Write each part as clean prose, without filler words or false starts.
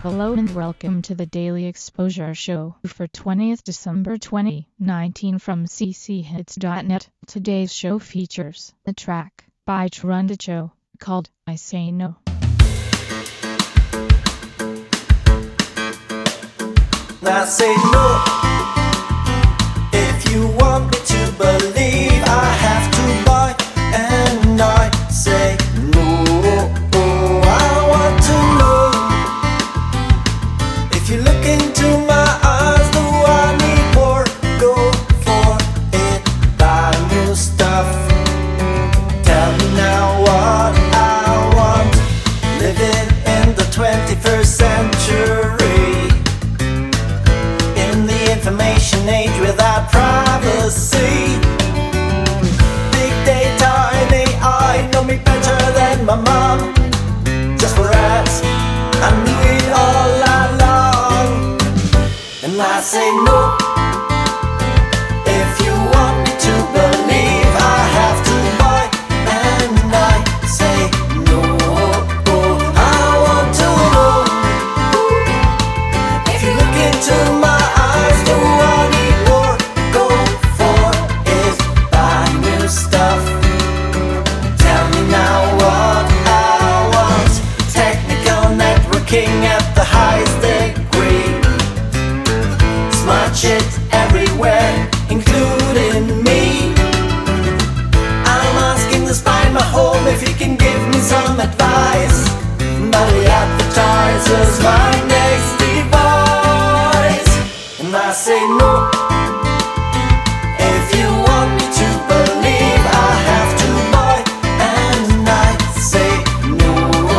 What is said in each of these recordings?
Hello and welcome to the Daily Exposure Show for 20th December 2019 from cchits.net. Today's show features a track by Trundicho called I Say No. I say no. If you want me to believe, I have to buy, and I say no. I want to know. If you look into my eyes, do I need more? Go for it, buy new stuff. Tell me now what I want. Living in the 21st century, information age without privacy. Big data and AI know me better than my mom. Just for ads, I knew it all along. And I say no. If you want me to believe, I have to buy, and I say no. I want to know. If you look into my at the highest degree, smart shit everywhere, including me. I'm asking the spy in my home if he can give me some advice, but he advertises my next device. And I say no. If you want me to believe, I have to buy, and I say no.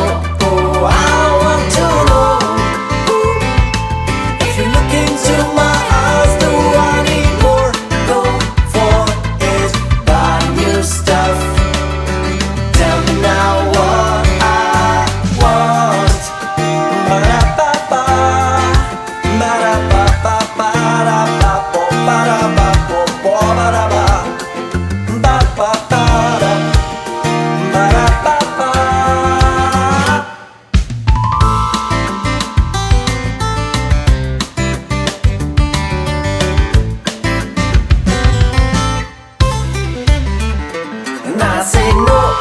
I say no.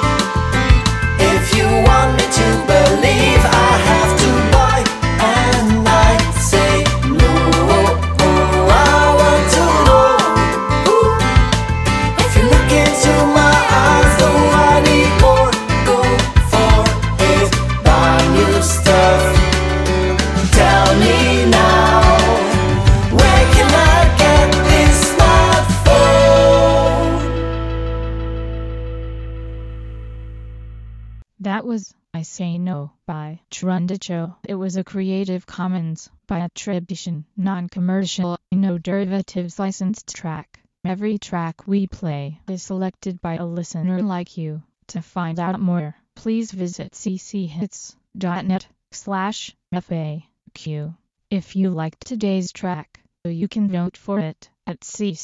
If you want me to believe, I have to buy, and I say no. I want to know. If you look into my eyes, though I need more, go for it, buy new stuff. Tell me now, where can I get this smartphone? That was I Say No by Trundicho. It was a Creative Commons by attribution, non-commercial, no derivatives licensed track. Every track we play is selected by a listener like you. To find out more, please visit cchits.net/FAQ. If you liked today's track, you can vote for it at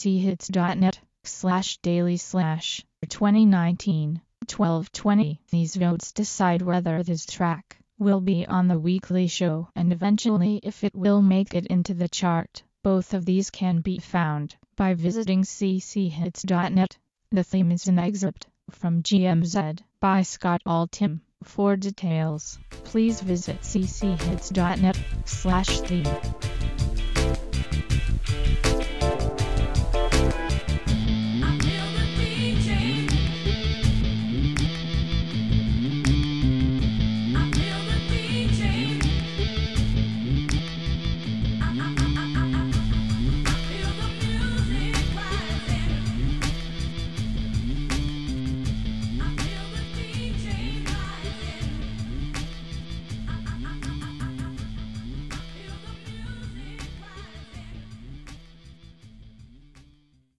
cchits.net/daily/2019. 12:20. These votes decide whether this track will be on the weekly show and eventually if it will make it into the chart. Both of these can be found by visiting cchits.net. The theme is an excerpt from GMZ by Scott Altham. For details, please visit cchits.net/theme.